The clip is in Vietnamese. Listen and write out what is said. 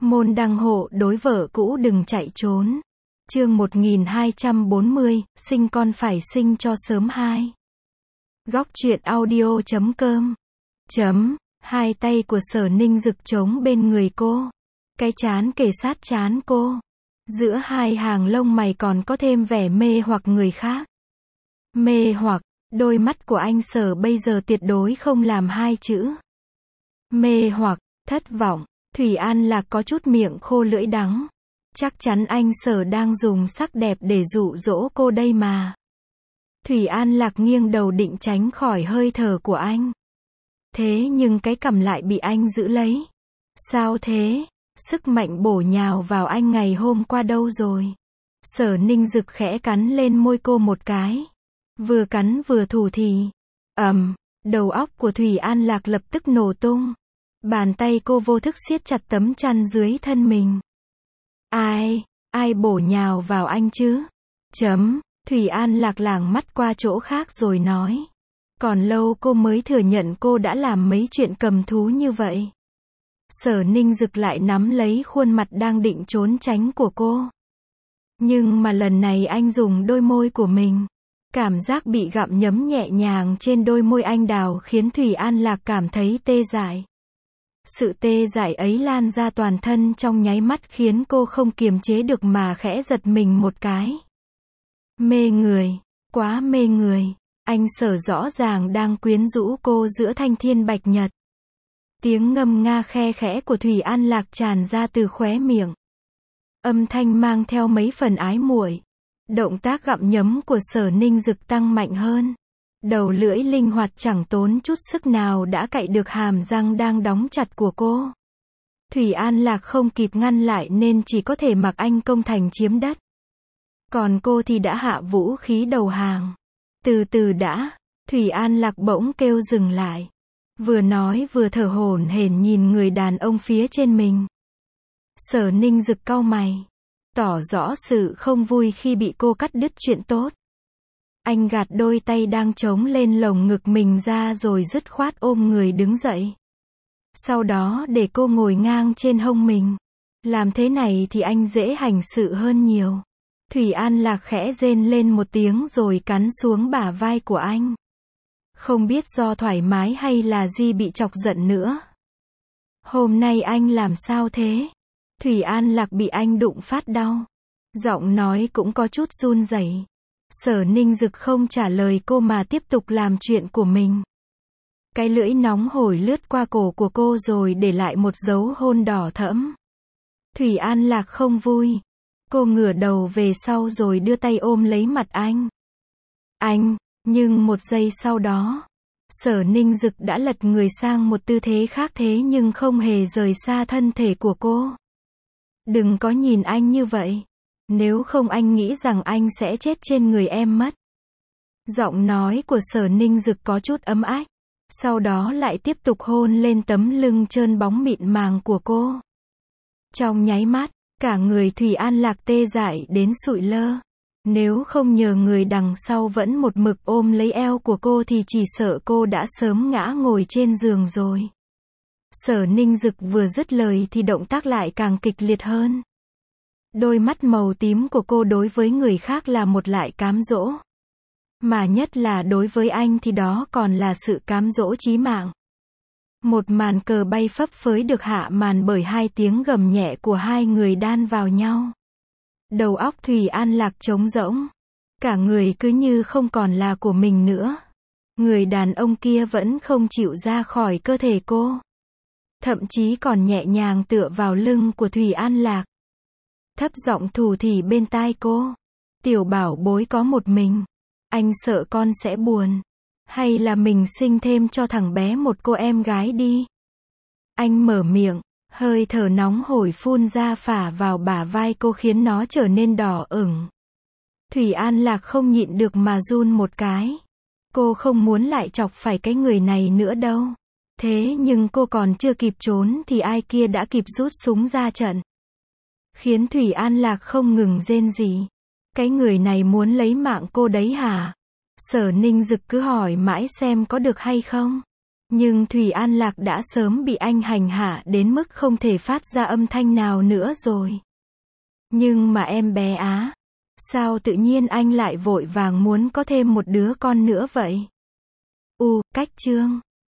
Môn đăng hộ đối vợ cũ đừng chạy trốn. Chương 1240, sinh con phải sinh cho sớm 2. Góc truyện audio.com. Hai tay của Sở Ninh rực trống bên người cô. Cái trán kề sát trán cô. Giữa hai hàng lông mày còn có thêm vẻ mê hoặc người khác. Mê hoặc, đôi mắt của anh Sở bây giờ tuyệt đối không làm hai chữ. Mê hoặc, thất vọng. Thủy An Lạc có chút miệng khô lưỡi đắng. Chắc chắn anh Sở đang dùng sắc đẹp để dụ dỗ cô đây mà. Thủy An Lạc nghiêng đầu định tránh khỏi hơi thở của anh. Thế nhưng cái cằm lại bị anh giữ lấy. Sao thế? Sức mạnh bổ nhào vào anh ngày hôm qua đâu rồi? Sở Ninh rực khẽ cắn lên môi cô một cái. Vừa cắn vừa thủ thỉ. Đầu óc của Thủy An Lạc lập tức nổ tung. Bàn tay cô vô thức siết chặt tấm chăn dưới thân mình. Ai bổ nhào vào anh chứ? Thủy An Lạc lảng mắt qua chỗ khác rồi nói. Còn lâu cô mới thừa nhận cô đã làm mấy chuyện cầm thú như vậy. Sở Ninh rực lại nắm lấy khuôn mặt đang định trốn tránh của cô. Nhưng mà lần này anh dùng đôi môi của mình. Cảm giác bị gặm nhấm nhẹ nhàng trên đôi môi anh đào khiến Thủy An Lạc cảm thấy tê dại. Sự tê dại ấy lan ra toàn thân trong nháy mắt khiến cô không kiềm chế được mà khẽ giật mình một cái. Mê người, quá mê người. Anh Sở rõ ràng đang quyến rũ cô giữa thanh thiên bạch nhật. Tiếng ngâm nga khe khẽ của Thủy An Lạc tràn ra từ khóe miệng. Âm thanh mang theo mấy phần ái muội. Động tác gặm nhấm của Sở Ninh rực tăng mạnh hơn. Đầu lưỡi linh hoạt chẳng tốn chút sức nào đã cạy được hàm răng đang đóng chặt của cô. Thủy An Lạc không kịp ngăn lại nên chỉ có thể mặc anh công thành chiếm đất. Còn cô thì đã hạ vũ khí đầu hàng. Từ từ đã. Thủy An Lạc bỗng kêu dừng lại. Vừa nói vừa thở hổn hển nhìn người đàn ông phía trên mình. Sở Ninh rực cau mày. Tỏ rõ sự không vui khi bị cô cắt đứt chuyện tốt. Anh gạt đôi tay đang chống lên lồng ngực mình ra rồi dứt khoát ôm người đứng dậy. Sau đó để cô ngồi ngang trên hông mình. Làm thế này thì anh dễ hành sự hơn nhiều. Thủy An Lạc khẽ rên lên một tiếng rồi cắn xuống bả vai của anh. Không biết do thoải mái hay là Di bị chọc giận nữa. Hôm nay anh làm sao thế? Thủy An Lạc bị anh đụng phát đau. Giọng nói cũng có chút run rẩy. Sở Ninh rực không trả lời cô mà tiếp tục làm chuyện của mình. Cái lưỡi nóng hổi lướt qua cổ của cô rồi để lại một dấu hôn đỏ thẫm. Thủy An Lạc không vui. Cô ngửa đầu về sau rồi đưa tay ôm lấy mặt anh. Nhưng một giây sau đó, Sở Ninh rực đã lật người sang một tư thế khác thế nhưng không hề rời xa thân thể của cô. Đừng có nhìn anh như vậy. Nếu không anh nghĩ rằng anh sẽ chết trên người em mất. Giọng nói của Sở Ninh rực có chút ấm ách. Sau đó lại tiếp tục hôn lên tấm lưng trơn bóng mịn màng của cô. Trong nháy mắt, cả người Thủy An Lạc tê dại đến sụi lơ. Nếu không nhờ người đằng sau vẫn một mực ôm lấy eo của cô thì chỉ sợ cô đã sớm ngã ngồi trên giường rồi. Sở Ninh rực vừa dứt lời thì động tác lại càng kịch liệt hơn. Đôi mắt màu tím của cô đối với người khác là một loại cám dỗ. Mà nhất là đối với anh thì đó còn là sự cám dỗ chí mạng. Một màn cờ bay phấp phới được hạ màn bởi hai tiếng gầm nhẹ của hai người đan vào nhau. Đầu óc Thủy An Lạc trống rỗng. Cả người cứ như không còn là của mình nữa. Người đàn ông kia vẫn không chịu ra khỏi cơ thể cô. Thậm chí còn nhẹ nhàng tựa vào lưng của Thủy An Lạc. Thấp giọng thủ thỉ bên tai cô. Tiểu bảo bối có một mình. Anh sợ con sẽ buồn. Hay là mình sinh thêm cho thằng bé một cô em gái đi. Anh mở miệng. Hơi thở nóng hổi phun ra phả vào bả vai cô khiến nó trở nên đỏ ửng. Thủy An Lạc không nhịn được mà run một cái. Cô không muốn lại chọc phải cái người này nữa đâu. Thế nhưng cô còn chưa kịp trốn thì ai kia đã kịp rút súng ra trận. Khiến Thủy An Lạc không ngừng rên rỉ. Cái người này muốn lấy mạng cô đấy hả? Sở Ninh rực cứ hỏi mãi xem có được hay không. Nhưng Thủy An Lạc đã sớm bị anh hành hạ đến mức không thể phát ra âm thanh nào nữa rồi. Nhưng mà em bé á, sao tự nhiên anh lại vội vàng muốn có thêm một đứa con nữa vậy? Cách Chương